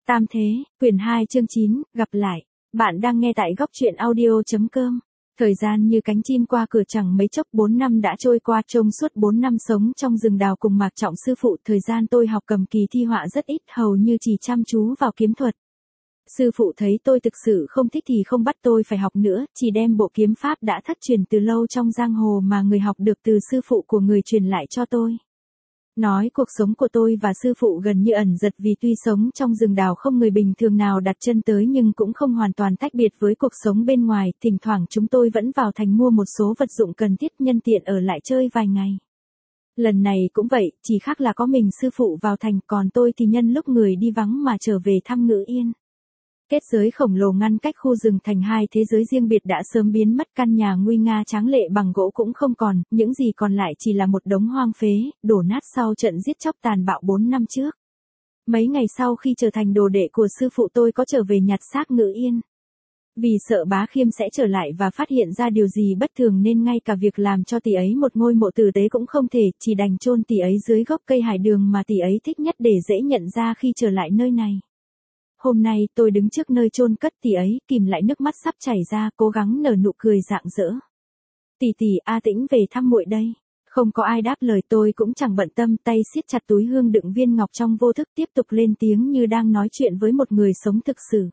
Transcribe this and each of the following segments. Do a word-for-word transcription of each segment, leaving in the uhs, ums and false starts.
Tam Thế, quyển hai chương chín, gặp lại. Bạn đang nghe tại góc truyện audio.com. Thời gian như cánh chim qua cửa, chẳng mấy chốc bốn năm đã trôi qua. Trong suốt bốn năm sống trong rừng đào cùng Mạc Trọng sư phụ, thời gian tôi học cầm kỳ thi họa rất ít, hầu như chỉ chăm chú vào kiếm thuật. Sư phụ thấy tôi thực sự không thích thì không bắt tôi phải học nữa, chỉ đem bộ kiếm pháp đã thất truyền từ lâu trong giang hồ mà người học được từ sư phụ của người truyền lại cho tôi. Nói cuộc sống của tôi và sư phụ gần như ẩn dật, vì tuy sống trong rừng đào không người bình thường nào đặt chân tới nhưng cũng không hoàn toàn tách biệt với cuộc sống bên ngoài. Thỉnh thoảng chúng tôi vẫn vào thành mua một số vật dụng cần thiết, nhân tiện ở lại chơi vài ngày. Lần này cũng vậy, chỉ khác là có mình sư phụ vào thành, còn tôi thì nhân lúc người đi vắng mà trở về thăm Ngự Yên. Kết giới khổng lồ ngăn cách khu rừng thành hai thế giới riêng biệt đã sớm biến mất, căn nhà nguy nga tráng lệ bằng gỗ cũng không còn, những gì còn lại chỉ là một đống hoang phế, đổ nát sau trận giết chóc tàn bạo bốn năm trước. Mấy ngày sau khi trở thành đồ đệ của sư phụ, tôi có trở về nhặt xác Ngự Yên. Vì sợ Bá Khiêm sẽ trở lại và phát hiện ra điều gì bất thường nên ngay cả việc làm cho tỷ ấy một ngôi mộ tử tế cũng không thể, chỉ đành chôn tỷ ấy dưới gốc cây hải đường mà tỷ ấy thích nhất để dễ nhận ra khi trở lại nơi này. Hôm nay tôi đứng trước nơi chôn cất tỷ ấy, kìm lại nước mắt sắp chảy ra, cố gắng nở nụ cười rạng rỡ. Tỷ tỷ, A Tĩnh về thăm muội đây. Không có ai đáp lời, tôi cũng chẳng bận tâm, tay siết chặt túi hương đựng viên ngọc trong vô thức, tiếp tục lên tiếng như đang nói chuyện với một người sống thực sự.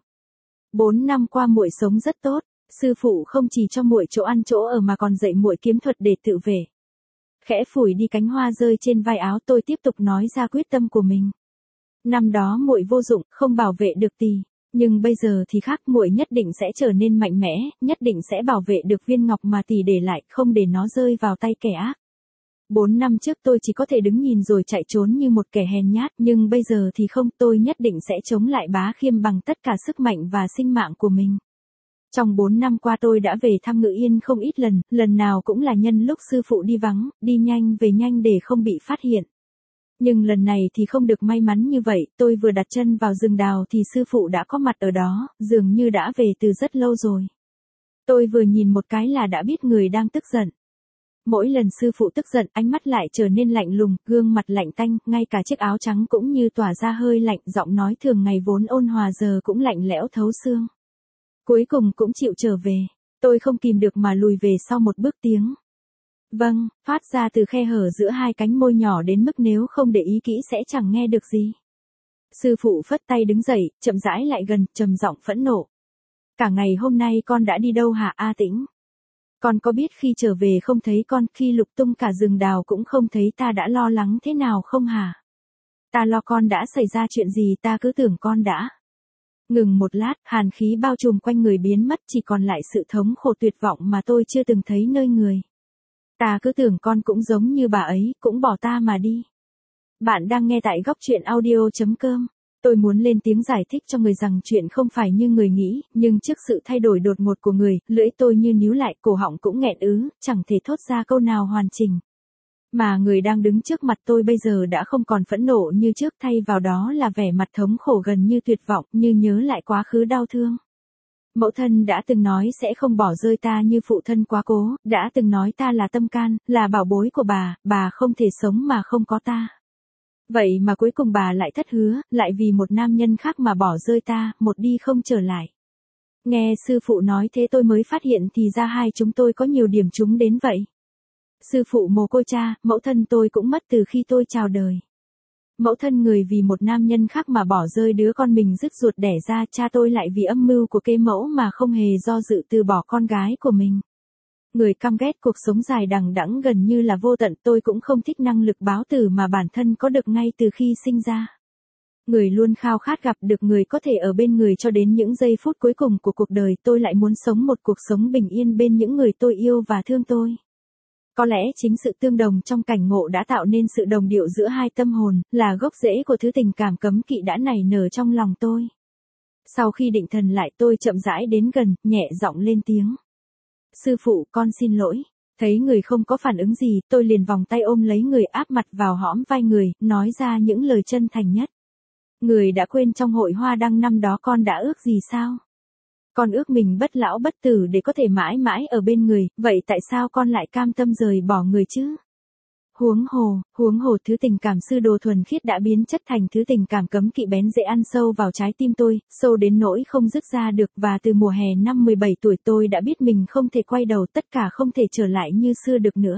Bốn năm qua muội sống rất tốt, sư phụ không chỉ cho muội chỗ ăn chỗ ở mà còn dạy muội kiếm thuật để tự vệ. Khẽ phủi đi cánh hoa rơi trên vai áo, tôi tiếp tục nói ra quyết tâm của mình. Năm đó muội vô dụng, không bảo vệ được tỷ, nhưng bây giờ thì khác, muội nhất định sẽ trở nên mạnh mẽ, nhất định sẽ bảo vệ được viên ngọc mà tỷ để lại, không để nó rơi vào tay kẻ ác. Bốn năm trước tôi chỉ có thể đứng nhìn rồi chạy trốn như một kẻ hèn nhát, nhưng bây giờ thì không, tôi nhất định sẽ chống lại Bá Khiêm bằng tất cả sức mạnh và sinh mạng của mình. Trong bốn năm qua tôi đã về thăm Ngự Yên không ít lần, lần nào cũng là nhân lúc sư phụ đi vắng, đi nhanh về nhanh để không bị phát hiện. Nhưng lần này thì không được may mắn như vậy, tôi vừa đặt chân vào rừng đào thì sư phụ đã có mặt ở đó, dường như đã về từ rất lâu rồi. Tôi vừa nhìn một cái là đã biết người đang tức giận. Mỗi lần sư phụ tức giận, ánh mắt lại trở nên lạnh lùng, gương mặt lạnh tanh, ngay cả chiếc áo trắng cũng như tỏa ra hơi lạnh, giọng nói thường ngày vốn ôn hòa giờ cũng lạnh lẽo thấu xương. Cuối cùng cũng chịu trở về, tôi không kìm được mà lùi về sau một bước, tiếng vâng, phát ra từ khe hở giữa hai cánh môi nhỏ đến mức nếu không để ý kỹ sẽ chẳng nghe được gì. Sư phụ phất tay đứng dậy, chậm rãi lại gần, trầm giọng phẫn nộ. Cả ngày hôm nay con đã đi đâu hả A Tĩnh? Con có biết khi trở về không thấy con, khi lục tung cả rừng đào cũng không thấy ta đã lo lắng thế nào không hả? Ta lo con đã xảy ra chuyện gì, ta cứ tưởng con đã. Ngừng một lát, hàn khí bao trùm quanh người biến mất, chỉ còn lại sự thống khổ tuyệt vọng mà tôi chưa từng thấy nơi người. Ta cứ tưởng con cũng giống như bà ấy, cũng bỏ ta mà đi. Bạn đang nghe tại góc truyện audio.com. Tôi muốn lên tiếng giải thích cho người rằng chuyện không phải như người nghĩ, nhưng trước sự thay đổi đột ngột của người, lưỡi tôi như níu lại, cổ họng cũng nghẹn ứ, chẳng thể thốt ra câu nào hoàn chỉnh. Mà người đang đứng trước mặt tôi bây giờ đã không còn phẫn nộ như trước, thay vào đó là vẻ mặt thống khổ gần như tuyệt vọng, như nhớ lại quá khứ đau thương. Mẫu thân đã từng nói sẽ không bỏ rơi ta như phụ thân quá cố, đã từng nói ta là tâm can, là bảo bối của bà, bà không thể sống mà không có ta. Vậy mà cuối cùng bà lại thất hứa, lại vì một nam nhân khác mà bỏ rơi ta, một đi không trở lại. Nghe sư phụ nói thế tôi mới phát hiện thì ra hai chúng tôi có nhiều điểm chung đến vậy. Sư phụ mồ côi cha, mẫu thân tôi cũng mất từ khi tôi chào đời. Mẫu thân người vì một nam nhân khác mà bỏ rơi đứa con mình rứt ruột đẻ ra, cha tôi lại vì âm mưu của kế mẫu mà không hề do dự từ bỏ con gái của mình. Người căm ghét cuộc sống dài đằng đẵng gần như là vô tận, tôi cũng không thích năng lực báo tử mà bản thân có được ngay từ khi sinh ra. Người luôn khao khát gặp được người có thể ở bên người cho đến những giây phút cuối cùng của cuộc đời, tôi lại muốn sống một cuộc sống bình yên bên những người tôi yêu và thương tôi. Có lẽ chính sự tương đồng trong cảnh ngộ đã tạo nên sự đồng điệu giữa hai tâm hồn, là gốc rễ của thứ tình cảm cấm kỵ đã nảy nở trong lòng tôi. Sau khi định thần lại tôi chậm rãi đến gần, nhẹ giọng lên tiếng. Sư phụ, con xin lỗi. Thấy người không có phản ứng gì, tôi liền vòng tay ôm lấy người, áp mặt vào hõm vai người, nói ra những lời chân thành nhất. Người đã quên trong hội hoa đăng năm đó con đã ước gì sao? Con ước mình bất lão bất tử để có thể mãi mãi ở bên người, vậy tại sao con lại cam tâm rời bỏ người chứ? Huống hồ, huống hồ thứ tình cảm sư đồ thuần khiết đã biến chất thành thứ tình cảm cấm kỵ bén dễ ăn sâu vào trái tim tôi, sâu đến nỗi không dứt ra được, và từ mùa hè năm mười bảy tuổi tôi đã biết mình không thể quay đầu, tất cả không thể trở lại như xưa được nữa.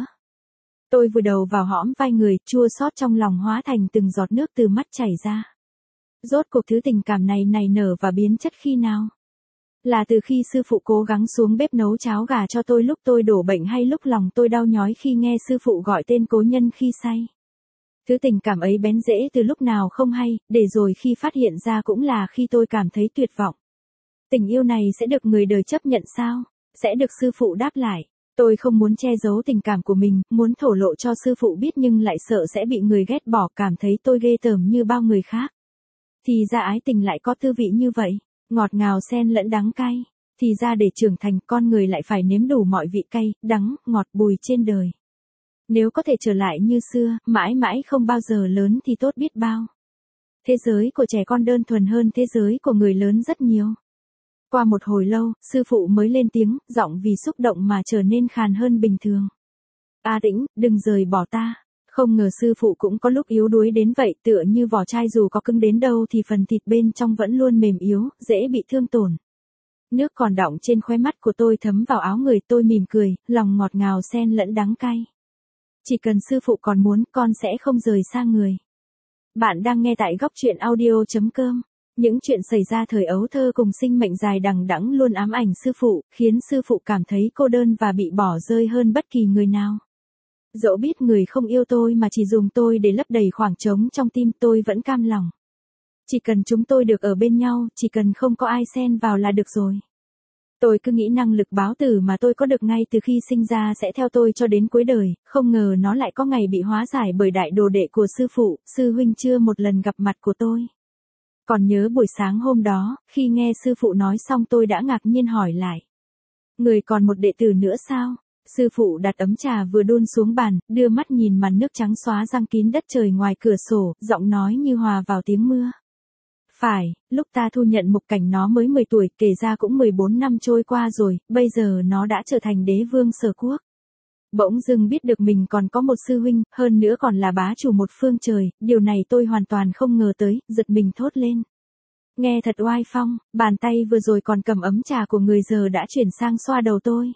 Tôi vùi đầu vào hõm vai người, chua xót trong lòng hóa thành từng giọt nước từ mắt chảy ra. Rốt cuộc thứ tình cảm này nảy nở và biến chất khi nào? Là từ khi sư phụ cố gắng xuống bếp nấu cháo gà cho tôi lúc tôi đổ bệnh, hay lúc lòng tôi đau nhói khi nghe sư phụ gọi tên cố nhân khi say? Thứ tình cảm ấy bén rễ từ lúc nào không hay, để rồi khi phát hiện ra cũng là khi tôi cảm thấy tuyệt vọng. Tình yêu này sẽ được người đời chấp nhận sao? Sẽ được sư phụ đáp lại? Tôi không muốn che giấu tình cảm của mình, muốn thổ lộ cho sư phụ biết nhưng lại sợ sẽ bị người ghét bỏ, cảm thấy tôi ghê tởm như bao người khác. Thì ra ái tình lại có tư vị như vậy, ngọt ngào xen lẫn đắng cay. Thì ra để trưởng thành con người lại phải nếm đủ mọi vị cay, đắng, ngọt, bùi trên đời. Nếu có thể trở lại như xưa, mãi mãi không bao giờ lớn thì tốt biết bao. Thế giới của trẻ con đơn thuần hơn thế giới của người lớn rất nhiều. Qua một hồi lâu, sư phụ mới lên tiếng, giọng vì xúc động mà trở nên khàn hơn bình thường. A Tĩnh, đừng rời bỏ ta. Không ngờ sư phụ cũng có lúc yếu đuối đến vậy, tựa như vỏ chai dù có cứng đến đâu thì phần thịt bên trong vẫn luôn mềm yếu, dễ bị thương tổn. Nước còn đọng trên khóe mắt của tôi thấm vào áo người, tôi mỉm cười, lòng ngọt ngào xen lẫn đắng cay. Chỉ cần sư phụ còn muốn, con sẽ không rời xa người. Bạn đang nghe tại góc truyện audio chấm com. Những chuyện xảy ra thời ấu thơ cùng sinh mệnh dài đằng đẵng luôn ám ảnh sư phụ, khiến sư phụ cảm thấy cô đơn và bị bỏ rơi hơn bất kỳ người nào. Dẫu biết người không yêu tôi mà chỉ dùng tôi để lấp đầy khoảng trống trong tim, tôi vẫn cam lòng. Chỉ cần chúng tôi được ở bên nhau, chỉ cần không có ai xen vào là được rồi. Tôi cứ nghĩ năng lực báo tử mà tôi có được ngay từ khi sinh ra sẽ theo tôi cho đến cuối đời, không ngờ nó lại có ngày bị hóa giải bởi đại đồ đệ của sư phụ, sư huynh chưa một lần gặp mặt của tôi. Còn nhớ buổi sáng hôm đó, khi nghe sư phụ nói xong tôi đã ngạc nhiên hỏi lại. Người còn một đệ tử nữa sao? Sư phụ đặt ấm trà vừa đun xuống bàn, đưa mắt nhìn màn nước trắng xóa răng kín đất trời ngoài cửa sổ, giọng nói như hòa vào tiếng mưa. Phải, lúc ta thu nhận Mục Cảnh nó mới mười tuổi, kể ra cũng mười bốn năm trôi qua rồi, bây giờ nó đã trở thành đế vương Sở Quốc. Bỗng dưng biết được mình còn có một sư huynh, hơn nữa còn là bá chủ một phương trời, điều này tôi hoàn toàn không ngờ tới, giật mình thốt lên. Nghe thật oai phong, bàn tay vừa rồi còn cầm ấm trà của người giờ đã chuyển sang xoa đầu tôi.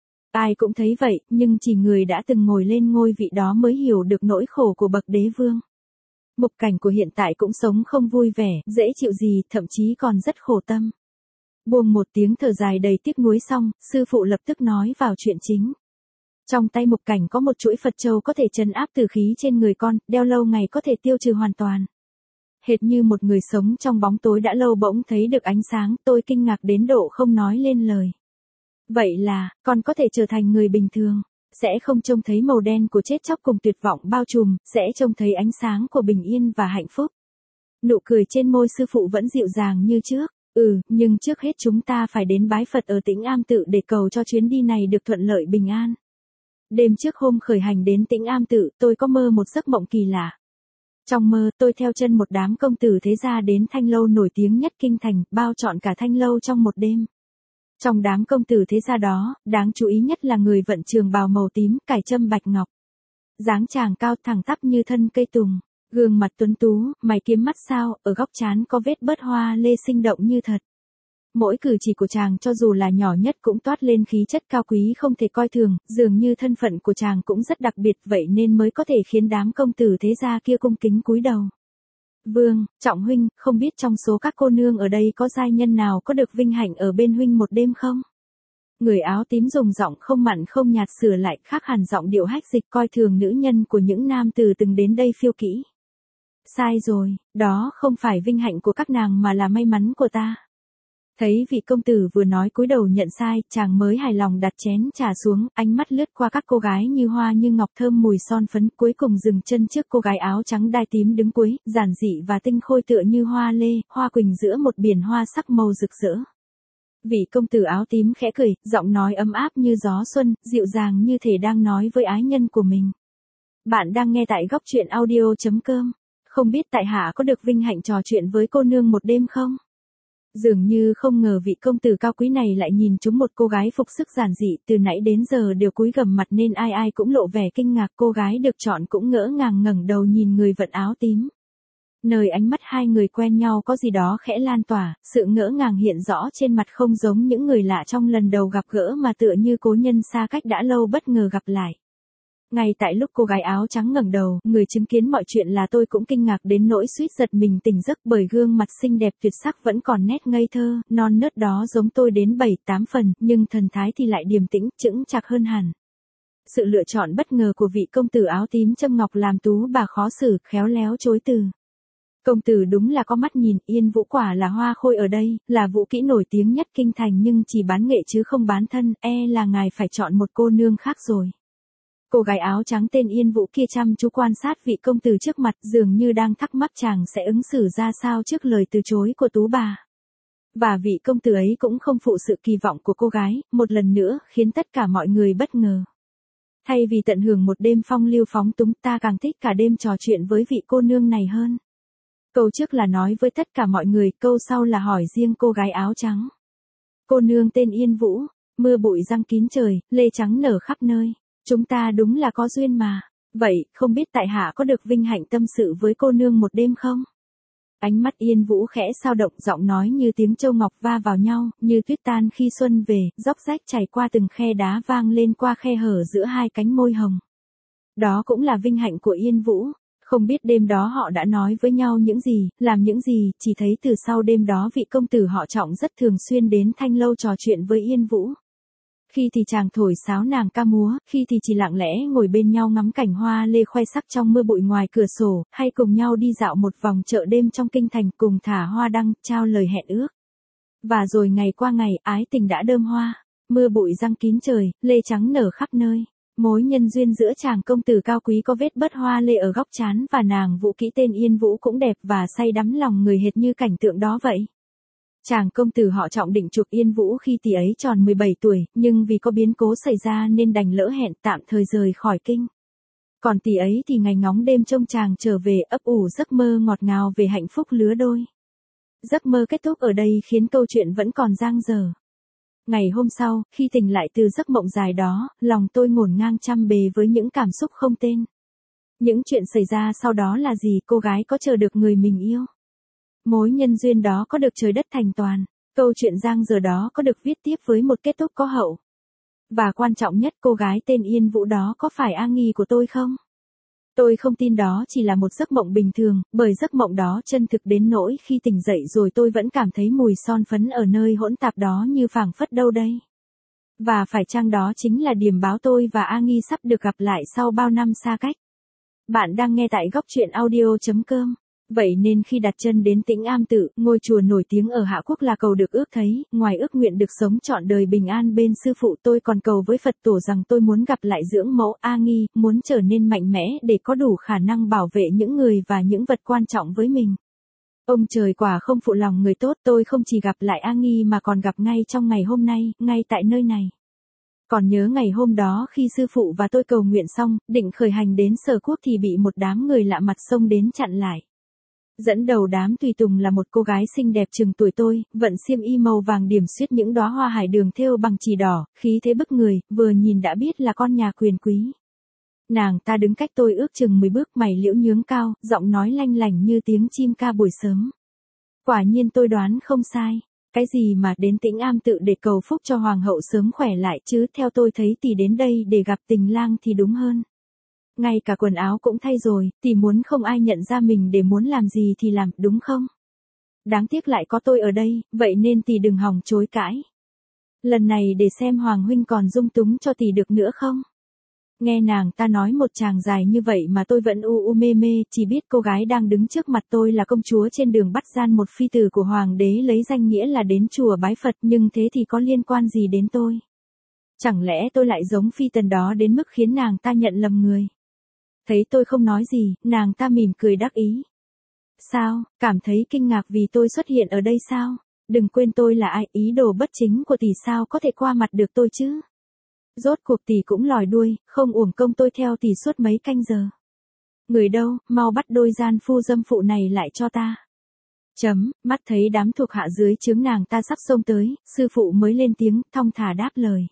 Ai cũng thấy vậy, nhưng chỉ người đã từng ngồi lên ngôi vị đó mới hiểu được nỗi khổ của bậc đế vương. Mục Cảnh của hiện tại cũng sống không vui vẻ, dễ chịu gì, thậm chí còn rất khổ tâm. Buông một tiếng thở dài đầy tiếc nuối xong, sư phụ lập tức nói vào chuyện chính. Trong tay Mục Cảnh có một chuỗi Phật châu có thể trấn áp tử khí trên người con, đeo lâu ngày có thể tiêu trừ hoàn toàn. Hệt như một người sống trong bóng tối đã lâu bỗng thấy được ánh sáng, tôi kinh ngạc đến độ không nói lên lời. Vậy là, con có thể trở thành người bình thường, sẽ không trông thấy màu đen của chết chóc cùng tuyệt vọng bao trùm, sẽ trông thấy ánh sáng của bình yên và hạnh phúc. Nụ cười trên môi sư phụ vẫn dịu dàng như trước. Ừ, nhưng trước hết chúng ta phải đến bái Phật ở Tĩnh Am Tự để cầu cho chuyến đi này được thuận lợi bình an. Đêm trước hôm khởi hành đến Tĩnh Am Tự, tôi có mơ một giấc mộng kỳ lạ. Trong mơ, tôi theo chân một đám công tử thế gia đến thanh lâu nổi tiếng nhất kinh thành, bao trọn cả thanh lâu trong một đêm. Trong đám công tử thế gia đó, đáng chú ý nhất là người vận trường bào màu tím, cài trâm bạch ngọc. Dáng chàng cao thẳng tắp như thân cây tùng, gương mặt tuấn tú, mày kiếm mắt sao, ở góc trán có vết bớt hoa lê sinh động như thật. Mỗi cử chỉ của chàng cho dù là nhỏ nhất cũng toát lên khí chất cao quý không thể coi thường, dường như thân phận của chàng cũng rất đặc biệt vậy nên mới có thể khiến đám công tử thế gia kia cung kính cúi đầu. Vương, Trọng huynh, không biết trong số các cô nương ở đây có giai nhân nào có được vinh hạnh ở bên huynh một đêm không? Người áo tím dùng giọng không mặn không nhạt sửa lại, khác hẳn giọng điệu hách dịch coi thường nữ nhân của những nam tử từng đến đây phiêu kỹ. Sai rồi, đó không phải vinh hạnh của các nàng mà là may mắn của ta. Thấy vị công tử vừa nói cúi đầu nhận sai, chàng mới hài lòng đặt chén trà xuống, ánh mắt lướt qua các cô gái như hoa như ngọc thơm mùi son phấn, cuối cùng dừng chân trước cô gái áo trắng đai tím đứng cuối, giản dị và tinh khôi tựa như hoa lê, hoa quỳnh giữa một biển hoa sắc màu rực rỡ. Vị công tử áo tím khẽ cười, giọng nói ấm áp như gió xuân, dịu dàng như thể đang nói với ái nhân của mình. Bạn đang nghe tại góc truyện audio chấm com. Không biết tại hạ có được vinh hạnh trò chuyện với cô nương một đêm không? Dường như không ngờ vị công tử cao quý này lại nhìn trúng một cô gái phục sức giản dị, từ nãy đến giờ đều cúi gằm mặt nên ai ai cũng lộ vẻ kinh ngạc. Cô gái được chọn cũng ngỡ ngàng ngẩng đầu nhìn người vận áo tím. Nơi ánh mắt hai người quen nhau có gì đó khẽ lan tỏa, sự ngỡ ngàng hiện rõ trên mặt, không giống những người lạ trong lần đầu gặp gỡ mà tựa như cố nhân xa cách đã lâu bất ngờ gặp lại. Ngay tại lúc cô gái áo trắng ngẩng đầu, người chứng kiến mọi chuyện là tôi cũng kinh ngạc đến nỗi suýt giật mình tỉnh giấc, bởi gương mặt xinh đẹp tuyệt sắc vẫn còn nét ngây thơ, non nớt đó giống tôi đến bảy tám phần, nhưng thần thái thì lại điềm tĩnh, chững chạc hơn hẳn. Sự lựa chọn bất ngờ của vị công tử áo tím châm ngọc làm Tú bà khó xử, khéo léo chối từ. Công tử đúng là có mắt nhìn, Yên Vũ quả là hoa khôi ở đây, là vũ kỹ nổi tiếng nhất kinh thành nhưng chỉ bán nghệ chứ không bán thân, e là ngài phải chọn một cô nương khác rồi. Cô gái áo trắng tên Yên Vũ kia chăm chú quan sát vị công tử trước mặt, dường như đang thắc mắc chàng sẽ ứng xử ra sao trước lời từ chối của Tú bà. Và vị công tử ấy cũng không phụ sự kỳ vọng của cô gái, một lần nữa khiến tất cả mọi người bất ngờ. Thay vì tận hưởng một đêm phong lưu phóng túng, ta càng thích cả đêm trò chuyện với vị cô nương này hơn. Câu trước là nói với tất cả mọi người, câu sau là hỏi riêng cô gái áo trắng. Cô nương tên Yên Vũ, mưa bụi giăng kín trời, lê trắng nở khắp nơi. Chúng ta đúng là có duyên mà. Vậy, không biết tại hạ có được vinh hạnh tâm sự với cô nương một đêm không? Ánh mắt Yên Vũ khẽ sao động, giọng nói như tiếng châu ngọc va vào nhau, như tuyết tan khi xuân về, róc rách chảy qua từng khe đá vang lên qua khe hở giữa hai cánh môi hồng. Đó cũng là vinh hạnh của Yên Vũ. Không biết đêm đó họ đã nói với nhau những gì, làm những gì, chỉ thấy từ sau đêm đó vị công tử họ Trọng rất thường xuyên đến thanh lâu trò chuyện với Yên Vũ. Khi thì chàng thổi sáo nàng ca múa, khi thì chỉ lặng lẽ ngồi bên nhau ngắm cảnh hoa lê khoe sắc trong mưa bụi ngoài cửa sổ, hay cùng nhau đi dạo một vòng chợ đêm trong kinh thành, cùng thả hoa đăng, trao lời hẹn ước. Và rồi ngày qua ngày, ái tình đã đơm hoa, mưa bụi giăng kín trời, lê trắng nở khắp nơi. Mối nhân duyên giữa chàng công tử cao quý có vết bớt hoa lê ở góc trán và nàng vũ kỹ tên Yên Vũ cũng đẹp và say đắm lòng người hệt như cảnh tượng đó vậy. Chàng công tử họ Trọng định chuộc Yên Vũ khi tỷ ấy tròn mười bảy tuổi, nhưng vì có biến cố xảy ra nên đành lỡ hẹn, tạm thời rời khỏi kinh. Còn tỷ ấy thì ngày ngóng đêm trông chàng trở về, ấp ủ giấc mơ ngọt ngào về hạnh phúc lứa đôi. Giấc mơ kết thúc ở đây khiến câu chuyện vẫn còn dang dở. Ngày hôm sau, khi tỉnh lại từ giấc mộng dài đó, lòng tôi ngổn ngang trăm bề với những cảm xúc không tên. Những chuyện xảy ra sau đó là gì? Cô gái có chờ được người mình yêu? Mối nhân duyên đó có được trời đất thành toàn? Câu chuyện dang dở đó có được viết tiếp với một kết thúc có hậu? Và quan trọng nhất, cô gái tên Yên Vũ đó có phải A Nghi của tôi không? Tôi không tin đó chỉ là một giấc mộng bình thường, bởi giấc mộng đó chân thực đến nỗi khi tỉnh dậy rồi tôi vẫn cảm thấy mùi son phấn ở nơi hỗn tạp đó như phảng phất đâu đây. Và phải chăng đó chính là điểm báo tôi và A Nghi sắp được gặp lại sau bao năm xa cách? Bạn đang nghe tại góc truyện audio chấm com. Vậy nên khi đặt chân đến Tĩnh Am Tự, ngôi chùa nổi tiếng ở Hạ Quốc là cầu được ước thấy, ngoài ước nguyện được sống trọn đời bình an bên sư phụ, tôi còn cầu với Phật tổ rằng tôi muốn gặp lại dưỡng mẫu A Nghi, muốn trở nên mạnh mẽ để có đủ khả năng bảo vệ những người và những vật quan trọng với mình. Ông trời quả không phụ lòng người tốt, tôi không chỉ gặp lại A Nghi mà còn gặp ngay trong ngày hôm nay, ngay tại nơi này. Còn nhớ ngày hôm đó khi sư phụ và tôi cầu nguyện xong, định khởi hành đến Sở Quốc thì bị một đám người lạ mặt xông đến chặn lại. Dẫn đầu đám tùy tùng là một cô gái xinh đẹp chừng tuổi tôi, vận xiêm y màu vàng điểm xuyết những đóa hoa hải đường thêu bằng chì đỏ, khí thế bức người, vừa nhìn đã biết là con nhà quyền quý. Nàng ta đứng cách tôi ước chừng mười bước, mày liễu nhướng cao, giọng nói lanh lảnh như tiếng chim ca buổi sớm. Quả nhiên tôi đoán không sai. Cái gì mà đến Tĩnh Am Tự để cầu phúc cho hoàng hậu sớm khỏe lại chứ, theo tôi thấy tỷ đến đây để gặp tình lang thì đúng hơn. Ngay cả quần áo cũng thay rồi, tỷ muốn không ai nhận ra mình để muốn làm gì thì làm, đúng không? Đáng tiếc lại có tôi ở đây, vậy nên tỷ đừng hòng chối cãi. Lần này để xem hoàng huynh còn dung túng cho tỷ được nữa không? Nghe nàng ta nói một tràng dài như vậy mà tôi vẫn u u mê mê, chỉ biết cô gái đang đứng trước mặt tôi là công chúa trên đường bắt gian, một phi tử của hoàng đế lấy danh nghĩa là đến chùa bái Phật, nhưng thế thì có liên quan gì đến tôi? Chẳng lẽ tôi lại giống phi tần đó đến mức khiến nàng ta nhận lầm người? Thấy tôi không nói gì, nàng ta mỉm cười đắc ý. Sao, cảm thấy kinh ngạc vì tôi xuất hiện ở đây sao? Đừng quên tôi là ai, ý đồ bất chính của tỷ sao có thể qua mặt được tôi chứ? Rốt cuộc tỷ cũng lòi đuôi, không uổng công tôi theo tỷ suốt mấy canh giờ. Người đâu, mau bắt đôi gian phu dâm phụ này lại cho ta. Chấm, mắt thấy đám thuộc hạ dưới trướng nàng ta sắp xông tới, sư phụ mới lên tiếng, thong thả đáp lời.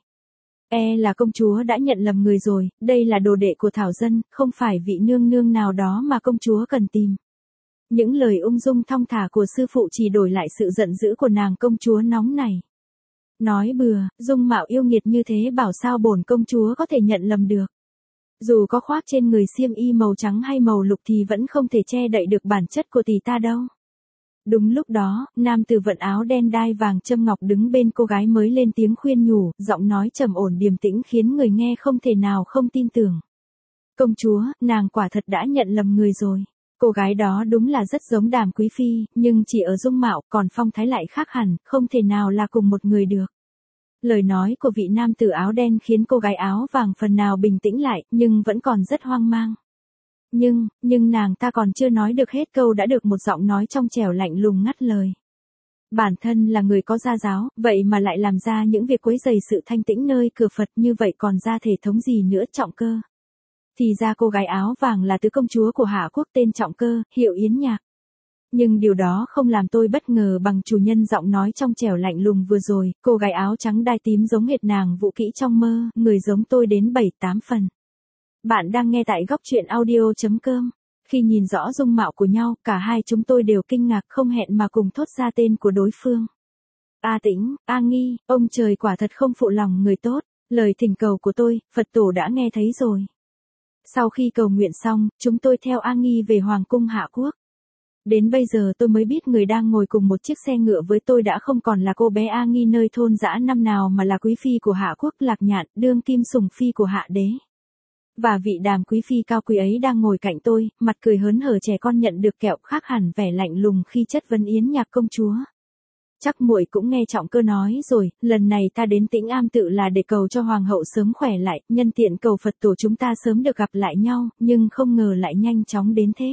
E là công chúa đã nhận lầm người rồi, đây là đồ đệ của Thảo Dân, không phải vị nương nương nào đó mà công chúa cần tìm. Những lời ung dung thong thả của sư phụ chỉ đổi lại sự giận dữ của nàng công chúa nóng này. Nói bừa, dung mạo yêu nghiệt như thế bảo sao bổn công chúa có thể nhận lầm được. Dù có khoác trên người xiêm y màu trắng hay màu lục thì vẫn không thể che đậy được bản chất của tỷ ta đâu. Đúng lúc đó, nam tử vận áo đen đai vàng châm ngọc đứng bên cô gái mới lên tiếng khuyên nhủ, giọng nói trầm ổn điềm tĩnh khiến người nghe không thể nào không tin tưởng. Công chúa, nàng quả thật đã nhận lầm người rồi. Cô gái đó đúng là rất giống Đàm Quý Phi, nhưng chỉ ở dung mạo, còn phong thái lại khác hẳn, không thể nào là cùng một người được. Lời nói của vị nam tử áo đen khiến cô gái áo vàng phần nào bình tĩnh lại, nhưng vẫn còn rất hoang mang. Nhưng, nhưng nàng ta còn chưa nói được hết câu đã được một giọng nói trong trẻo lạnh lùng ngắt lời. Bản thân là người có gia giáo, vậy mà lại làm ra những việc quấy rầy sự thanh tĩnh nơi cửa Phật như vậy còn ra thể thống gì nữa Trọng Cơ. Thì ra cô gái áo vàng là tứ công chúa của Hạ Quốc tên Trọng Cơ, hiệu Yến Nhạc. Nhưng điều đó không làm tôi bất ngờ bằng chủ nhân giọng nói trong trẻo lạnh lùng vừa rồi, cô gái áo trắng đai tím giống hệt nàng Vũ Kỹ trong mơ, người giống tôi đến bảy tám phần. Bạn đang nghe tại góc truyện audio chấm com. Khi nhìn rõ dung mạo của nhau, cả hai chúng tôi đều kinh ngạc không hẹn mà cùng thốt ra tên của đối phương. A Tĩnh, A Nghi, ông trời quả thật không phụ lòng người tốt, lời thỉnh cầu của tôi, Phật tổ đã nghe thấy rồi. Sau khi cầu nguyện xong, chúng tôi theo A Nghi về Hoàng cung Hạ Quốc. Đến bây giờ tôi mới biết người đang ngồi cùng một chiếc xe ngựa với tôi đã không còn là cô bé A Nghi nơi thôn dã năm nào mà là quý phi của Hạ Quốc Lạc Nhạn, đương kim sủng phi của Hạ đế. Và vị Đàm Quý Phi cao quý ấy đang ngồi cạnh tôi, mặt cười hớn hở trẻ con nhận được kẹo, khác hẳn vẻ lạnh lùng khi chất vấn Yến Nhạc công chúa. Chắc muội cũng nghe Trọng Cơ nói rồi, lần này ta đến Tĩnh Am tự là để cầu cho hoàng hậu sớm khỏe lại, nhân tiện cầu Phật tổ chúng ta sớm được gặp lại nhau, nhưng không ngờ lại nhanh chóng đến thế.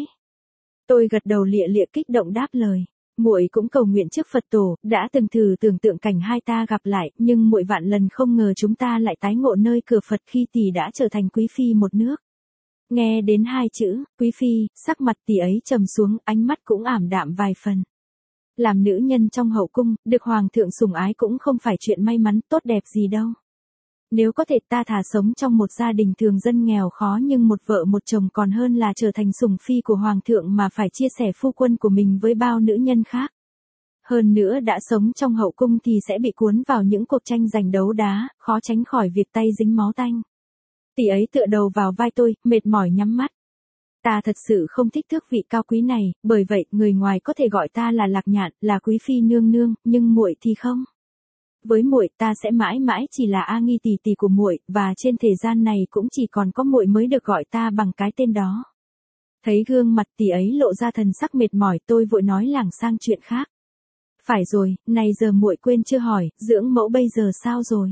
Tôi gật đầu lịa lịa kích động đáp lời. Muội cũng cầu nguyện trước Phật tổ, đã từng thử tưởng tượng cảnh hai ta gặp lại, nhưng muội vạn lần không ngờ chúng ta lại tái ngộ nơi cửa Phật khi tỷ đã trở thành quý phi một nước. Nghe đến hai chữ, quý phi, sắc mặt tỷ ấy trầm xuống, ánh mắt cũng ảm đạm vài phần. Làm nữ nhân trong hậu cung, được hoàng thượng sủng ái cũng không phải chuyện may mắn tốt đẹp gì đâu. Nếu có thể ta thà sống trong một gia đình thường dân nghèo khó nhưng một vợ một chồng còn hơn là trở thành sủng phi của hoàng thượng mà phải chia sẻ phu quân của mình với bao nữ nhân khác. Hơn nữa đã sống trong hậu cung thì sẽ bị cuốn vào những cuộc tranh giành đấu đá, khó tránh khỏi việc tay dính máu tanh. Tỷ ấy tựa đầu vào vai tôi, mệt mỏi nhắm mắt. Ta thật sự không thích thước vị cao quý này, bởi vậy người ngoài có thể gọi ta là Lạc Nhạn, là quý phi nương nương, nhưng muội thì không. Với muội ta sẽ mãi mãi chỉ là A Nghi tỷ tỷ của muội, và trên thế gian này cũng chỉ còn có muội mới được gọi ta bằng cái tên đó. Thấy gương mặt tỷ ấy lộ ra thần sắc mệt mỏi, tôi vội nói lảng sang chuyện khác. Phải rồi, này giờ muội quên chưa hỏi, dưỡng mẫu bây giờ sao rồi?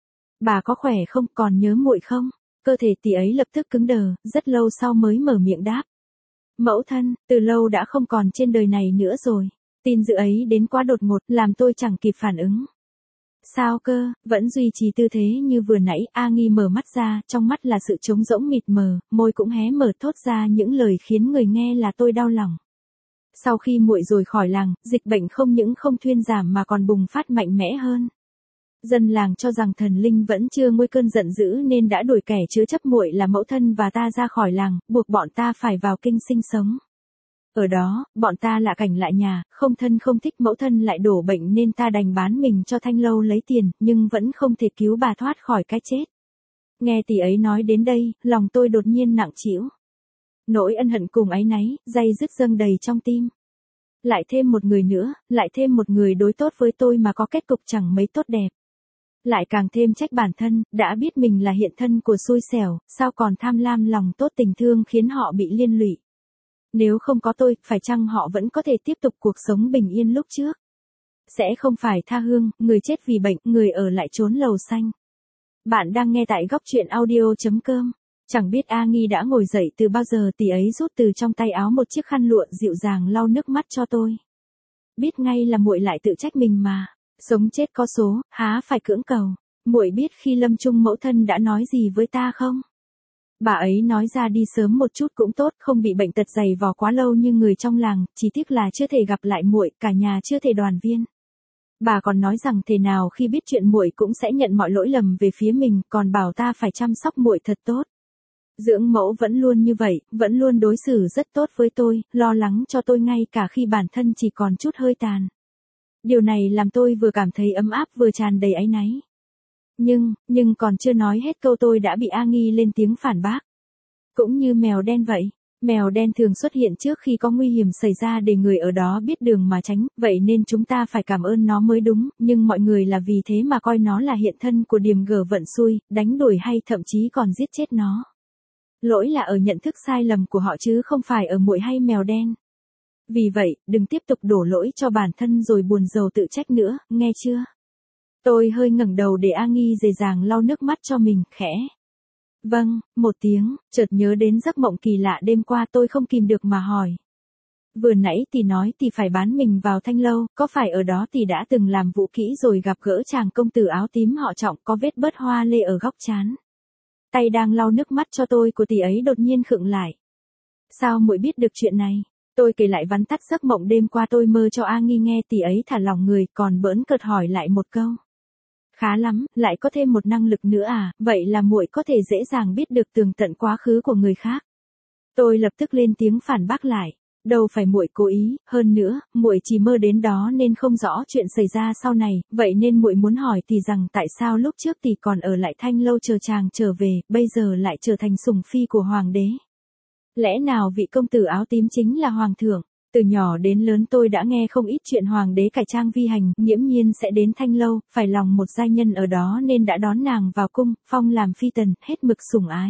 Bà có khỏe không, còn nhớ muội không? Cơ thể tỷ ấy lập tức cứng đờ, rất lâu sau mới mở miệng đáp. Mẫu thân, từ lâu đã không còn trên đời này nữa rồi. Tin dữ ấy đến quá đột ngột, làm tôi chẳng kịp phản ứng. Sao cơ, vẫn duy trì tư thế như vừa nãy, A Nghi mở mắt ra, trong mắt là sự trống rỗng mịt mờ, môi cũng hé mở thốt ra những lời khiến người nghe là tôi đau lòng. Sau khi muội rồi khỏi làng, dịch bệnh không những không thuyên giảm mà còn bùng phát mạnh mẽ hơn. Dân làng cho rằng thần linh vẫn chưa nguôi cơn giận dữ nên đã đuổi kẻ chứa chấp muội là mẫu thân và ta ra khỏi làng, buộc bọn ta phải vào kinh sinh sống. Ở đó, bọn ta lạ cảnh lạ nhà, không thân không thích mẫu thân lại đổ bệnh nên ta đành bán mình cho Thanh Lâu lấy tiền, nhưng vẫn không thể cứu bà thoát khỏi cái chết. Nghe tỷ ấy nói đến đây, lòng tôi đột nhiên nặng trĩu. Nỗi ân hận cùng áy náy, day dứt dâng đầy trong tim. Lại thêm một người nữa, lại thêm một người đối tốt với tôi mà có kết cục chẳng mấy tốt đẹp. Lại càng thêm trách bản thân, đã biết mình là hiện thân của xui xẻo, sao còn tham lam lòng tốt tình thương khiến họ bị liên lụy. Nếu không có tôi, phải chăng họ vẫn có thể tiếp tục cuộc sống bình yên lúc trước? Sẽ không phải tha hương, người chết vì bệnh, người ở lại trốn lầu xanh. Bạn đang nghe tại góc truyện audio chấm com. Chẳng biết A Nghi đã ngồi dậy từ bao giờ, tỷ ấy rút từ trong tay áo một chiếc khăn lụa dịu dàng lau nước mắt cho tôi. Biết ngay là muội lại tự trách mình mà. Sống chết có số, há phải cưỡng cầu. Muội biết khi lâm chung mẫu thân đã nói gì với ta không? Bà ấy nói ra đi sớm một chút cũng tốt, không bị bệnh tật dày vò quá lâu như người trong làng, chỉ tiếc là chưa thể gặp lại muội, cả nhà chưa thể đoàn viên. Bà còn nói rằng thế nào khi biết chuyện muội cũng sẽ nhận mọi lỗi lầm về phía mình, còn bảo ta phải chăm sóc muội thật tốt. Dưỡng mẫu vẫn luôn như vậy, vẫn luôn đối xử rất tốt với tôi, lo lắng cho tôi ngay cả khi bản thân chỉ còn chút hơi tàn. Điều này làm tôi vừa cảm thấy ấm áp vừa tràn đầy áy náy. Nhưng, nhưng còn chưa nói hết câu tôi đã bị A Nghi lên tiếng phản bác. Cũng như mèo đen vậy, mèo đen thường xuất hiện trước khi có nguy hiểm xảy ra để người ở đó biết đường mà tránh, vậy nên chúng ta phải cảm ơn nó mới đúng, nhưng mọi người là vì thế mà coi nó là hiện thân của điềm gở vận xui, đánh đuổi hay thậm chí còn giết chết nó. Lỗi là ở nhận thức sai lầm của họ chứ không phải ở muội hay mèo đen. Vì vậy, đừng tiếp tục đổ lỗi cho bản thân rồi buồn rầu tự trách nữa, nghe chưa? Tôi hơi ngẩng đầu để A Nghi dễ dàng lau nước mắt cho mình, khẽ. Vâng, một tiếng, chợt nhớ đến giấc mộng kỳ lạ đêm qua tôi không kìm được mà hỏi. Vừa nãy tỷ nói tỷ phải bán mình vào Thanh Lâu, có phải ở đó tỷ đã từng làm vụ kỹ rồi gặp gỡ chàng công tử áo tím họ Trọng có vết bớt hoa lê ở góc trán? Tay đang lau nước mắt cho tôi của tỷ ấy đột nhiên khựng lại. Sao muội biết được chuyện này? Tôi kể lại vắn tắt giấc mộng đêm qua tôi mơ cho A Nghi nghe, tỷ ấy thả lỏng người, còn bỡn cợt hỏi lại một câu. Khá lắm, lại có thêm một năng lực nữa à, vậy là muội có thể dễ dàng biết được tường tận quá khứ của người khác. Tôi lập tức lên tiếng phản bác lại, đâu phải muội cố ý, hơn nữa, muội chỉ mơ đến đó nên không rõ chuyện xảy ra sau này, vậy nên muội muốn hỏi tỷ rằng tại sao lúc trước tỷ còn ở lại Thanh Lâu chờ chàng trở về, bây giờ lại trở thành sủng phi của hoàng đế. Lẽ nào vị công tử áo tím chính là hoàng thượng? Từ nhỏ đến lớn tôi đã nghe không ít chuyện hoàng đế cải trang vi hành, nghiễm nhiên sẽ đến Thanh Lâu, phải lòng một giai nhân ở đó nên đã đón nàng vào cung, phong làm phi tần, hết mực sủng ái.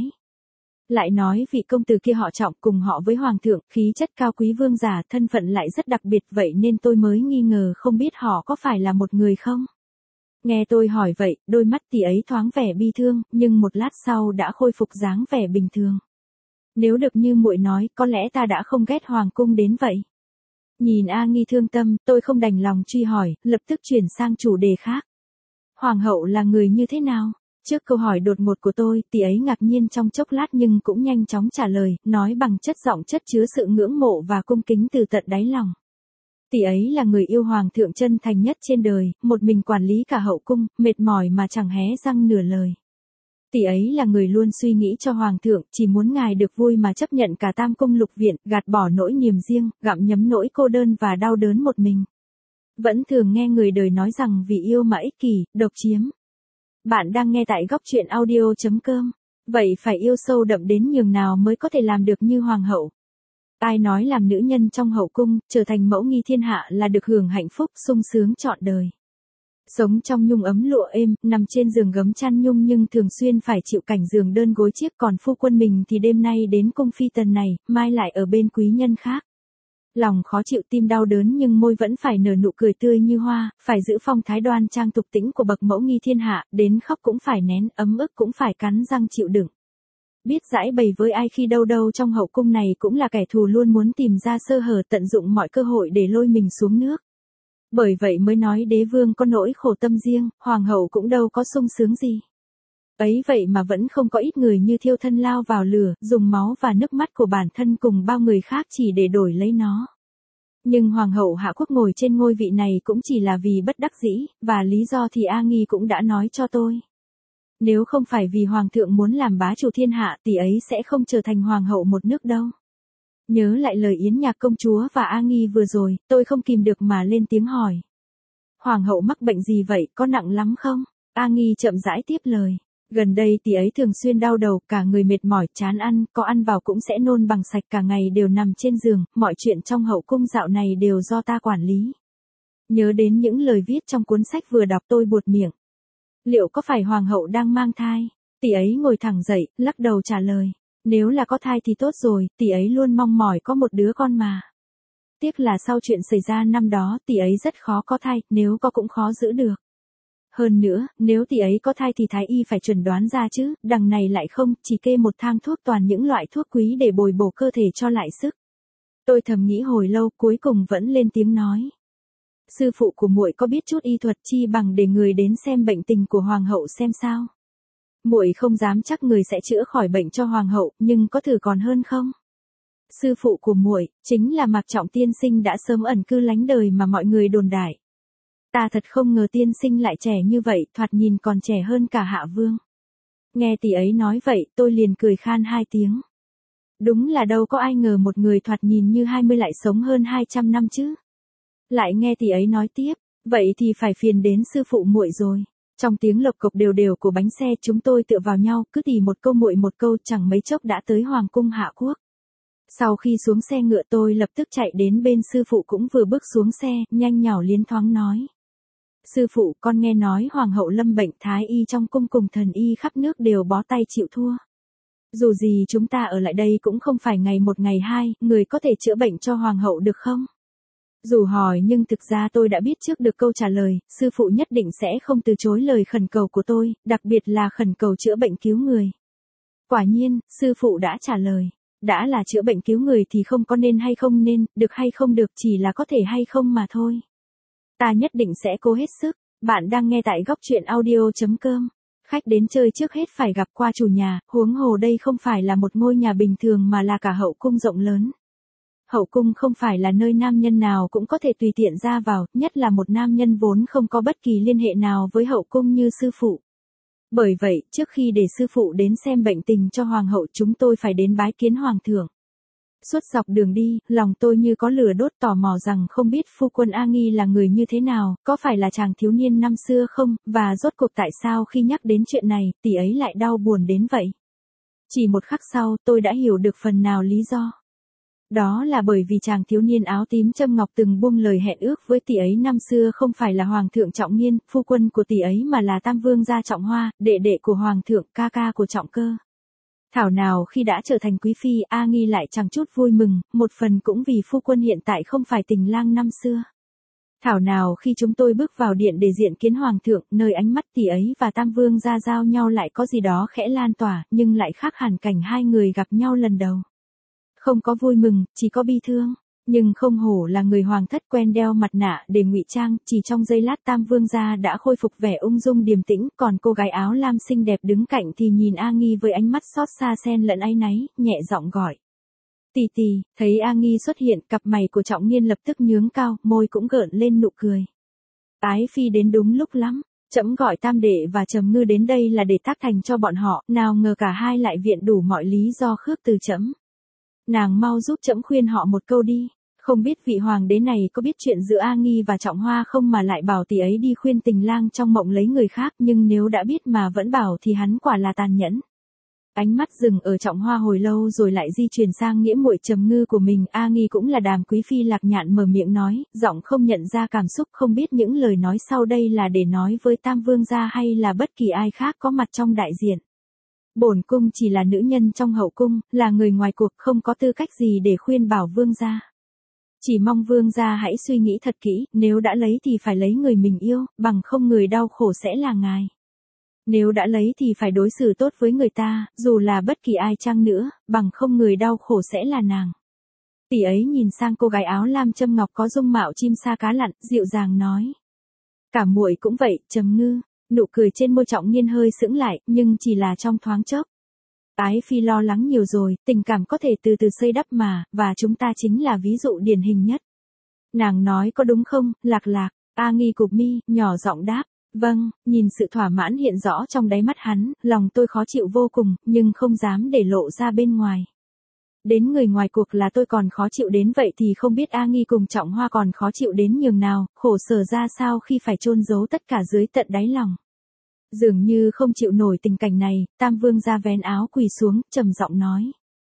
Lại nói vị công tử kia họ Trọng cùng họ với hoàng thượng, khí chất cao quý vương giả, thân phận lại rất đặc biệt, vậy nên tôi mới nghi ngờ không biết họ có phải là một người không. Nghe tôi hỏi vậy, đôi mắt tỷ ấy thoáng vẻ bi thương, nhưng một lát sau đã khôi phục dáng vẻ bình thường. Nếu được như muội nói, có lẽ ta đã không ghét hoàng cung đến vậy. Nhìn A Nghi thương tâm, tôi không đành lòng truy hỏi, lập tức chuyển sang chủ đề khác. Hoàng hậu là người như thế nào? Trước câu hỏi đột ngột của tôi, tỷ ấy ngạc nhiên trong chốc lát nhưng cũng nhanh chóng trả lời, nói bằng chất giọng chất chứa sự ngưỡng mộ và cung kính từ tận đáy lòng. Tỷ ấy là người yêu hoàng thượng chân thành nhất trên đời, một mình quản lý cả hậu cung, mệt mỏi mà chẳng hé răng nửa lời. Tỷ ấy là người luôn suy nghĩ cho hoàng thượng, chỉ muốn ngài được vui mà chấp nhận cả tam cung lục viện, gạt bỏ nỗi niềm riêng, gặm nhấm nỗi cô đơn và đau đớn một mình. Vẫn thường nghe người đời nói rằng vì yêu mà ích kỷ, độc chiếm. Bạn đang nghe tại góc truyện audio chấm com. Vậy phải yêu sâu đậm đến nhường nào mới có thể làm được như hoàng hậu? Ai nói làm nữ nhân trong hậu cung, trở thành mẫu nghi thiên hạ là được hưởng hạnh phúc, sung sướng trọn đời. Sống trong nhung ấm lụa êm, nằm trên giường gấm chăn nhung nhưng thường xuyên phải chịu cảnh giường đơn gối chiếc, còn phu quân mình thì đêm nay đến cung phi tần này, mai lại ở bên quý nhân khác. Lòng khó chịu tim đau đớn nhưng môi vẫn phải nở nụ cười tươi như hoa, phải giữ phong thái đoan trang tục tĩnh của bậc mẫu nghi thiên hạ, đến khóc cũng phải nén, ấm ức cũng phải cắn răng chịu đựng. Biết giãi bày với ai khi đâu đâu trong hậu cung này cũng là kẻ thù luôn muốn tìm ra sơ hở, tận dụng mọi cơ hội để lôi mình xuống nước. Bởi vậy mới nói đế vương có nỗi khổ tâm riêng, hoàng hậu cũng đâu có sung sướng gì. Ấy vậy mà vẫn không có ít người như thiêu thân lao vào lửa, dùng máu và nước mắt của bản thân cùng bao người khác chỉ để đổi lấy nó. Nhưng hoàng hậu Hạ Quốc ngồi trên ngôi vị này cũng chỉ là vì bất đắc dĩ, và lý do thì A Nghi cũng đã nói cho tôi. Nếu không phải vì hoàng thượng muốn làm bá chủ thiên hạ, tỷ ấy sẽ không trở thành hoàng hậu một nước đâu. Nhớ lại lời Yến Nhạc công chúa và A Nghi vừa rồi, tôi không kìm được mà lên tiếng hỏi. Hoàng hậu mắc bệnh gì vậy, có nặng lắm không? A Nghi chậm rãi tiếp lời. Gần đây tỷ ấy thường xuyên đau đầu, cả người mệt mỏi, chán ăn, có ăn vào cũng sẽ nôn bằng sạch, cả ngày đều nằm trên giường, mọi chuyện trong hậu cung dạo này đều do ta quản lý. Nhớ đến những lời viết trong cuốn sách vừa đọc tôi buột miệng. Liệu có phải hoàng hậu đang mang thai? Tỷ ấy ngồi thẳng dậy, lắc đầu trả lời. Nếu là có thai thì tốt rồi, tỷ ấy luôn mong mỏi có một đứa con mà. Tiếc là sau chuyện xảy ra năm đó, tỷ ấy rất khó có thai, nếu có cũng khó giữ được. Hơn nữa, nếu tỷ ấy có thai thì thái y phải chuẩn đoán ra chứ, đằng này lại không, chỉ kê một thang thuốc toàn những loại thuốc quý để bồi bổ cơ thể cho lại sức. Tôi thầm nghĩ hồi lâu, cuối cùng vẫn lên tiếng nói. Sư phụ của muội có biết chút y thuật chi bằng để người đến xem bệnh tình của hoàng hậu xem sao. Muội không dám chắc người sẽ chữa khỏi bệnh cho hoàng hậu, nhưng có thử còn hơn không? Sư phụ của muội chính là Mạc Trọng tiên sinh đã sớm ẩn cư lánh đời mà mọi người đồn đại. Ta thật không ngờ tiên sinh lại trẻ như vậy, thoạt nhìn còn trẻ hơn cả Hạ Vương. Nghe tỷ ấy nói vậy, tôi liền cười khan hai tiếng. Đúng là đâu có ai ngờ một người thoạt nhìn như hai mươi lại sống hơn hai trăm năm chứ. Lại nghe tỷ ấy nói tiếp, vậy thì phải phiền đến sư phụ muội rồi. Trong tiếng lộc cộc đều đều của bánh xe chúng tôi tựa vào nhau, cứ tỉ một câu muội một câu, chẳng mấy chốc đã tới Hoàng cung Hạ Quốc. Sau khi xuống xe ngựa tôi lập tức chạy đến bên sư phụ cũng vừa bước xuống xe, nhanh nhảu liến thoáng nói. Sư phụ, con nghe nói hoàng hậu lâm bệnh, thái y trong cung cùng thần y khắp nước đều bó tay chịu thua. Dù gì chúng ta ở lại đây cũng không phải ngày một ngày hai, người có thể chữa bệnh cho hoàng hậu được không? Dù hỏi nhưng thực ra tôi đã biết trước được câu trả lời, sư phụ nhất định sẽ không từ chối lời khẩn cầu của tôi, đặc biệt là khẩn cầu chữa bệnh cứu người. Quả nhiên, sư phụ đã trả lời. Đã là chữa bệnh cứu người thì không có nên hay không nên, được hay không được, chỉ là có thể hay không mà thôi. Ta nhất định sẽ cố hết sức. Bạn đang nghe tại góc truyện audio chấm com. Khách đến chơi trước hết phải gặp qua chủ nhà, huống hồ đây không phải là một ngôi nhà bình thường mà là cả hậu cung rộng lớn. Hậu cung không phải là nơi nam nhân nào cũng có thể tùy tiện ra vào, nhất là một nam nhân vốn không có bất kỳ liên hệ nào với hậu cung như sư phụ. Bởi vậy, trước khi để sư phụ đến xem bệnh tình cho hoàng hậu chúng tôi phải đến bái kiến hoàng thượng. Suốt dọc đường đi, lòng tôi như có lửa đốt, tò mò rằng không biết phu quân A Nghi là người như thế nào, có phải là chàng thiếu niên năm xưa không, và rốt cuộc tại sao khi nhắc đến chuyện này, tỷ ấy lại đau buồn đến vậy. Chỉ một khắc sau, tôi đã hiểu được phần nào lý do. Đó là bởi vì chàng thiếu niên áo tím châm ngọc từng buông lời hẹn ước với tỷ ấy năm xưa không phải là hoàng thượng Trọng Nghiên, phu quân của tỷ ấy, mà là Tam Vương gia Trọng Hoa, đệ đệ của hoàng thượng, ca ca của Trọng Cơ. Thảo nào khi đã trở thành quý phi, A Nghi lại chẳng chút vui mừng, một phần cũng vì phu quân hiện tại không phải tình lang năm xưa. Thảo nào khi chúng tôi bước vào điện để diện kiến hoàng thượng, nơi ánh mắt tỷ ấy và Tam Vương gia giao nhau lại có gì đó khẽ lan tỏa, nhưng lại khác hẳn cảnh hai người gặp nhau lần đầu. Không có vui mừng, chỉ có bi thương. Nhưng không hổ là người hoàng thất quen đeo mặt nạ để ngụy trang, chỉ trong giây lát Tam Vương gia đã khôi phục vẻ ung dung điềm tĩnh, còn cô gái áo lam xinh đẹp đứng cạnh thì nhìn A Nghi với ánh mắt xót xa xen lẫn áy náy, nhẹ giọng gọi. Tì tì, thấy A Nghi xuất hiện, cặp mày của Trọng Nghiên lập tức nhướng cao, môi cũng gợn lên nụ cười. Ái phi đến đúng lúc lắm, trẫm gọi Tam đệ và Trầm Ngư đến đây là để tác thành cho bọn họ, nào ngờ cả hai lại viện đủ mọi lý do khước từ trẫm. Nàng mau giúp trẫm khuyên họ một câu đi, không biết vị hoàng đế này có biết chuyện giữa A Nghi và Trọng Hoa không mà lại bảo tỷ ấy đi khuyên tình lang trong mộng lấy người khác, nhưng nếu đã biết mà vẫn bảo thì hắn quả là tàn nhẫn. Ánh mắt dừng ở Trọng Hoa hồi lâu rồi lại di chuyển sang nghĩa muội Trầm Ngư của mình. A Nghi cũng là Đàm quý phi lạc nhạn mở miệng nói, giọng không nhận ra cảm xúc, không biết những lời nói sau đây là để nói với Tam Vương gia hay là bất kỳ ai khác có mặt trong đại diện. Bổn cung chỉ là nữ nhân trong hậu cung, là người ngoài cuộc, không có tư cách gì để khuyên bảo vương gia. Chỉ mong vương gia hãy suy nghĩ thật kỹ, nếu đã lấy thì phải lấy người mình yêu, bằng không người đau khổ sẽ là ngài. Nếu đã lấy thì phải đối xử tốt với người ta, dù là bất kỳ ai chăng nữa, bằng không người đau khổ sẽ là nàng. Tỷ ấy nhìn sang cô gái áo lam châm ngọc có dung mạo chim sa cá lặn, dịu dàng nói. Cả muội cũng vậy, Trầm Ngư. Nụ cười trên môi Trọng Nghiên hơi sững lại, nhưng chỉ là trong thoáng chốc. Ái phi lo lắng nhiều rồi, tình cảm có thể từ từ xây đắp mà, và chúng ta chính là ví dụ điển hình nhất. Nàng nói có đúng không, Lạc Lạc? A Nghi cụp mi, nhỏ giọng đáp. Vâng, nhìn sự thỏa mãn hiện rõ trong đáy mắt hắn, lòng tôi khó chịu vô cùng, nhưng không dám để lộ ra bên ngoài. Đến người ngoài cuộc là tôi còn khó chịu đến vậy thì không biết A Nghi cùng Trọng Hoa còn khó chịu đến nhường nào, khổ sở ra sao khi phải chôn giấu tất cả dưới tận đáy lòng. Dường như không chịu nổi tình cảnh này, Tam Vương gia vén áo quỳ xuống, trầm giọng nói.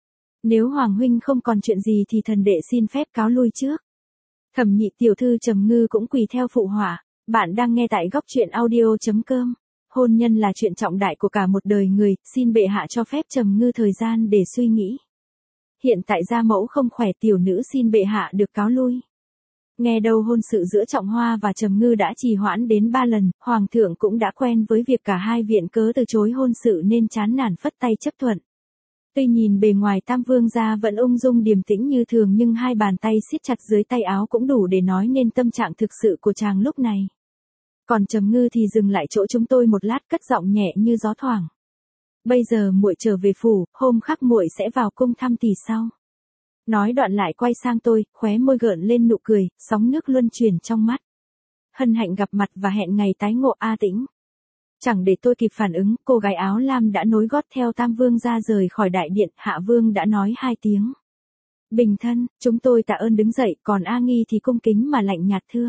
Nếu Hoàng huynh không còn chuyện gì thì thần đệ xin phép cáo lui trước. Thẩm nhị tiểu thư Trầm Ngư cũng quỳ theo phụ họa. Bạn đang nghe tại góc truyện audio chấm com. Hôn nhân là chuyện trọng đại của cả một đời người, xin bệ hạ cho phép Trầm Ngư thời gian để suy nghĩ. Hiện tại gia mẫu không khỏe, tiểu nữ xin bệ hạ được cáo lui. Nghe đâu hôn sự giữa Trọng Hoa và Trầm Ngư đã trì hoãn đến ba lần, Hoàng thượng cũng đã quen với việc cả hai viện cớ từ chối hôn sự nên chán nản phất tay chấp thuận. Tuy nhìn bề ngoài Tam Vương gia vẫn ung dung điềm tĩnh như thường nhưng hai bàn tay siết chặt dưới tay áo cũng đủ để nói nên tâm trạng thực sự của chàng lúc này. Còn Trầm Ngư thì dừng lại chỗ chúng tôi một lát, cất giọng nhẹ như gió thoảng. Bây giờ muội trở về phủ, hôm khác muội sẽ vào cung thăm tỷ sau. Nói đoạn lại quay sang tôi, khóe môi gợn lên nụ cười, sóng nước luân chuyển trong mắt. Hân hạnh gặp mặt và hẹn ngày tái ngộ A Tĩnh. Chẳng để tôi kịp phản ứng, cô gái áo lam đã nối gót theo Tam Vương ra rời khỏi đại điện, Hạ Vương đã nói hai tiếng. Bình thân, chúng tôi tạ ơn đứng dậy, còn A Nghi thì cung kính mà lạnh nhạt thưa.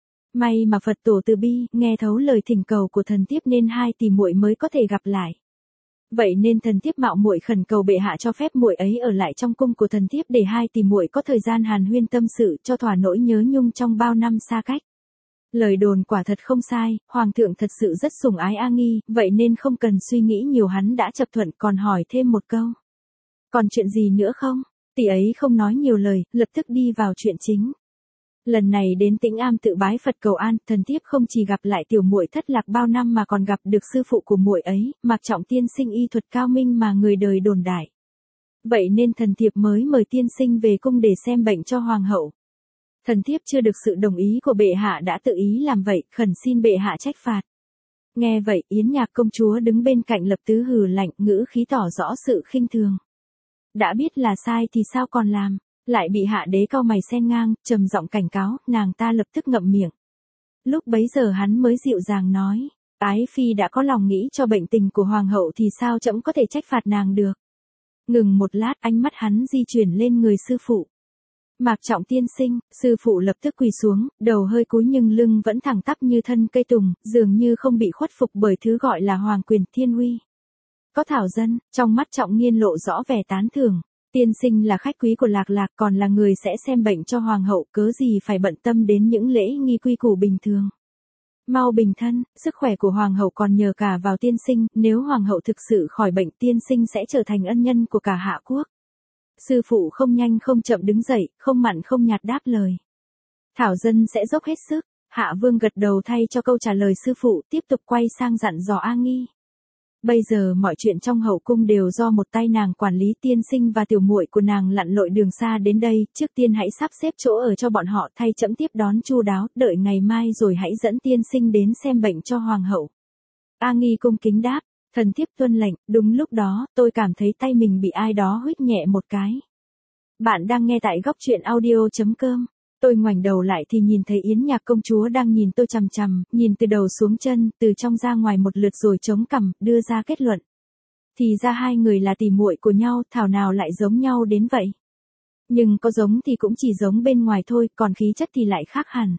May mà Phật tổ từ bi, nghe thấu lời thỉnh cầu của thần thiếp nên hai tỷ muội mới có thể gặp lại. Vậy nên thần thiếp mạo muội khẩn cầu bệ hạ cho phép muội ấy ở lại trong cung của thần thiếp để hai tỷ muội có thời gian hàn huyên tâm sự cho thỏa nỗi nhớ nhung trong bao năm xa cách. Lời đồn quả thật không sai, hoàng thượng thật sự rất sủng ái A Nghi, vậy nên không cần suy nghĩ nhiều hắn đã chấp thuận, còn hỏi thêm một câu. Còn chuyện gì nữa không? Tỷ ấy không nói nhiều lời, lập tức đi vào chuyện chính. Lần này đến Tĩnh Am tự bái Phật cầu an, thần thiếp không chỉ gặp lại tiểu muội thất lạc bao năm mà còn gặp được sư phụ của muội ấy, Mạc Trọng tiên sinh y thuật cao minh mà người đời đồn đại. Vậy nên thần thiếp mới mời tiên sinh về cung để xem bệnh cho hoàng hậu. Thần thiếp chưa được sự đồng ý của bệ hạ đã tự ý làm vậy, khẩn xin bệ hạ trách phạt. Nghe vậy, Yến Nhạc công chúa đứng bên cạnh lập tứ hừ lạnh, ngữ khí tỏ rõ sự khinh thường. Đã biết là sai thì sao còn làm? Lại bị hạ đế cau mày xen ngang, trầm giọng cảnh cáo, nàng ta lập tức ngậm miệng. Lúc bấy giờ hắn mới dịu dàng nói, Ái phi đã có lòng nghĩ cho bệnh tình của hoàng hậu thì sao trẫm có thể trách phạt nàng được. Ngừng một lát, ánh mắt hắn di chuyển lên người sư phụ. Mạc Trọng tiên sinh, sư phụ lập tức quỳ xuống, đầu hơi cúi nhưng lưng vẫn thẳng tắp như thân cây tùng, dường như không bị khuất phục bởi thứ gọi là hoàng quyền thiên uy. Có thảo dân, trong mắt Trọng Nghiên lộ rõ vẻ tán thưởng. Tiên sinh là khách quý của Lạc Lạc, còn là người sẽ xem bệnh cho hoàng hậu, cớ gì phải bận tâm đến những lễ nghi quy củ bình thường. Mau bình thân, sức khỏe của hoàng hậu còn nhờ cả vào tiên sinh, nếu hoàng hậu thực sự khỏi bệnh tiên sinh sẽ trở thành ân nhân của cả Hạ quốc. Sư phụ không nhanh không chậm đứng dậy, không mặn không nhạt đáp lời. Thảo dân sẽ dốc hết sức. Hạ Vương gật đầu thay cho câu trả lời sư phụ, tiếp tục quay sang dặn dò A Nghi. Bây giờ mọi chuyện trong hậu cung đều do một tay nàng quản lý, tiên sinh và tiểu muội của nàng lặn lội đường xa đến đây, trước tiên hãy sắp xếp chỗ ở cho bọn họ, thay trẫm tiếp đón chu đáo, đợi ngày mai rồi hãy dẫn tiên sinh đến xem bệnh cho hoàng hậu. A Nghi cung kính đáp, thần thiếp tuân lệnh. Đúng lúc đó, tôi cảm thấy tay mình bị ai đó huých nhẹ một cái. Bạn đang nghe tại góc truyện audio chấm com. Tôi ngoảnh đầu lại thì nhìn thấy Yến Nhạc công chúa đang nhìn tôi chằm chằm, nhìn từ đầu xuống chân, từ trong ra ngoài một lượt rồi chống cằm, đưa ra kết luận. Thì ra hai người là tỉ muội của nhau, thảo nào lại giống nhau đến vậy. Nhưng có giống thì cũng chỉ giống bên ngoài thôi, còn khí chất thì lại khác hẳn.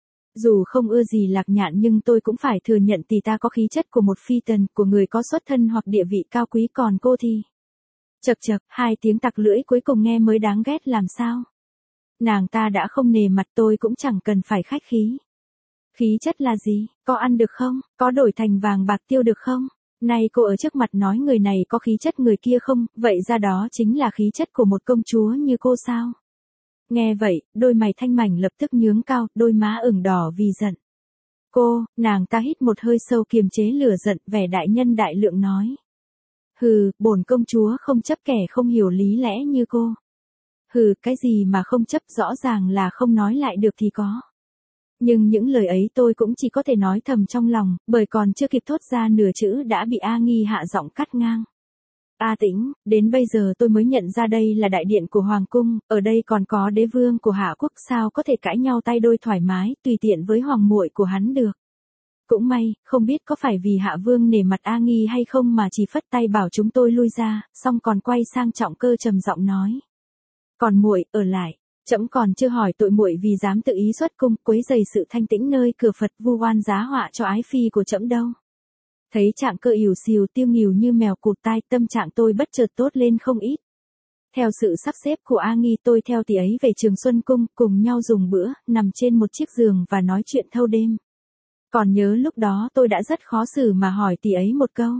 Dù không ưa gì Lạc Nhạn nhưng tôi cũng phải thừa nhận tỷ ta có khí chất của một phi tần, của người có xuất thân hoặc địa vị cao quý, còn cô thì... Chậc chậc, hai tiếng tặc lưỡi cuối cùng nghe mới đáng ghét làm sao. Nàng ta đã không nề mặt, tôi cũng chẳng cần phải khách khí. Khí chất là gì, có ăn được không, có đổi thành vàng bạc tiêu được không? Nay cô ở trước mặt nói người này có khí chất người kia không, vậy ra đó chính là khí chất của một công chúa như cô sao? Nghe vậy, đôi mày thanh mảnh lập tức nhướng cao, đôi má ửng đỏ vì giận. Cô, nàng ta hít một hơi sâu kiềm chế lửa giận, vẻ đại nhân đại lượng nói. Hừ, bổn công chúa không chấp kẻ không hiểu lý lẽ như cô. Hừ, cái gì mà không chấp, rõ ràng là không nói lại được thì có. Nhưng những lời ấy tôi cũng chỉ có thể nói thầm trong lòng, bởi còn chưa kịp thốt ra nửa chữ đã bị A Nghi hạ giọng cắt ngang. A Tĩnh, đến bây giờ tôi mới nhận ra đây là đại điện của Hoàng cung, ở đây còn có đế vương của Hạ quốc, sao có thể cãi nhau tay đôi thoải mái, tùy tiện với hoàng muội của hắn được. Cũng may, không biết có phải vì Hạ vương nể mặt A Nghi hay không mà chỉ phất tay bảo chúng tôi lui ra, xong còn quay sang Trọng Cơ trầm giọng nói. Còn muội, ở lại, trẫm còn chưa hỏi tội muội vì dám tự ý xuất cung, quấy rầy sự thanh tĩnh nơi cửa Phật, vu oan giá họa cho ái phi của trẫm đâu. Thấy Trạng Cơ ỉu xìu tiêu nghỉu như mèo cụt tai, tâm trạng tôi bất chợt tốt lên không ít. Theo sự sắp xếp của A Nghi, tôi theo tỷ ấy về Trường Xuân cung, cùng nhau dùng bữa, nằm trên một chiếc giường và nói chuyện thâu đêm. Còn nhớ lúc đó tôi đã rất khó xử mà hỏi tỷ ấy một câu.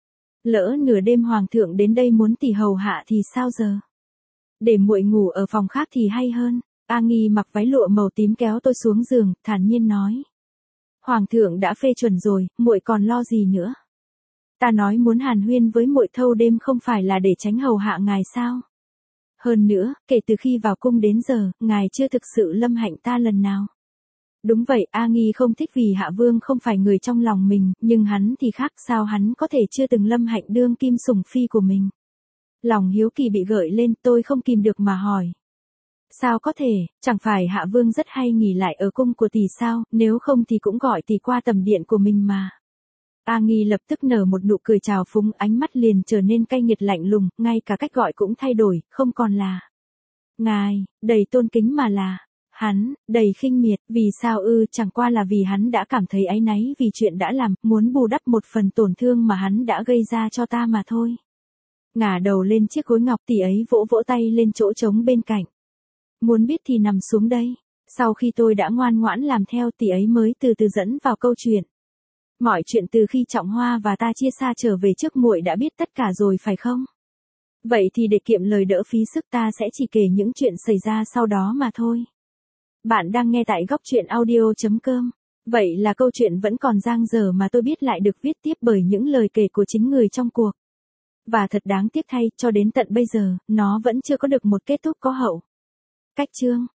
Lỡ nửa đêm hoàng thượng đến đây muốn tỷ hầu hạ thì sao giờ? Để muội ngủ ở phòng khác thì hay hơn. A Nghi mặc váy lụa màu tím kéo tôi xuống giường, thản nhiên nói. Hoàng thượng đã phê chuẩn rồi, muội còn lo gì nữa? Ta nói muốn hàn huyên với muội thâu đêm không phải là để tránh hầu hạ ngài sao? Hơn nữa, kể từ khi vào cung đến giờ, ngài chưa thực sự lâm hạnh ta lần nào. Đúng vậy, A Nghi không thích vì Hạ Vương không phải người trong lòng mình, nhưng hắn thì khác, sao hắn có thể chưa từng lâm hạnh đương kim sủng phi của mình. Lòng hiếu kỳ bị gợi lên, tôi không kìm được mà hỏi. Sao có thể, chẳng phải Hạ Vương rất hay nghỉ lại ở cung của tỷ sao, nếu không thì cũng gọi tỷ qua tầm điện của mình mà. A Nghi lập tức nở một nụ cười trào phúng, ánh mắt liền trở nên cay nghiệt lạnh lùng, ngay cả cách gọi cũng thay đổi, không còn là ngài, đầy tôn kính mà là hắn, đầy khinh miệt, vì sao ư, chẳng qua là vì hắn đã cảm thấy áy náy vì chuyện đã làm, muốn bù đắp một phần tổn thương mà hắn đã gây ra cho ta mà thôi. Ngả đầu lên chiếc gối ngọc, tỷ ấy vỗ vỗ tay lên chỗ trống bên cạnh. Muốn biết thì nằm xuống đây. Sau khi tôi đã ngoan ngoãn làm theo, tỷ ấy mới từ từ dẫn vào câu chuyện. Mọi chuyện từ khi Trọng Hoa và ta chia xa trở về trước, muội đã biết tất cả rồi phải không? Vậy thì để kiệm lời đỡ phí sức, ta sẽ chỉ kể những chuyện xảy ra sau đó mà thôi. Bạn đang nghe tại góc truyện audio chấm com. Vậy là câu chuyện vẫn còn dang dở mà tôi biết lại được viết tiếp bởi những lời kể của chính người trong cuộc. Và thật đáng tiếc thay, cho đến tận bây giờ, nó vẫn chưa có được một kết thúc có hậu. Cách chương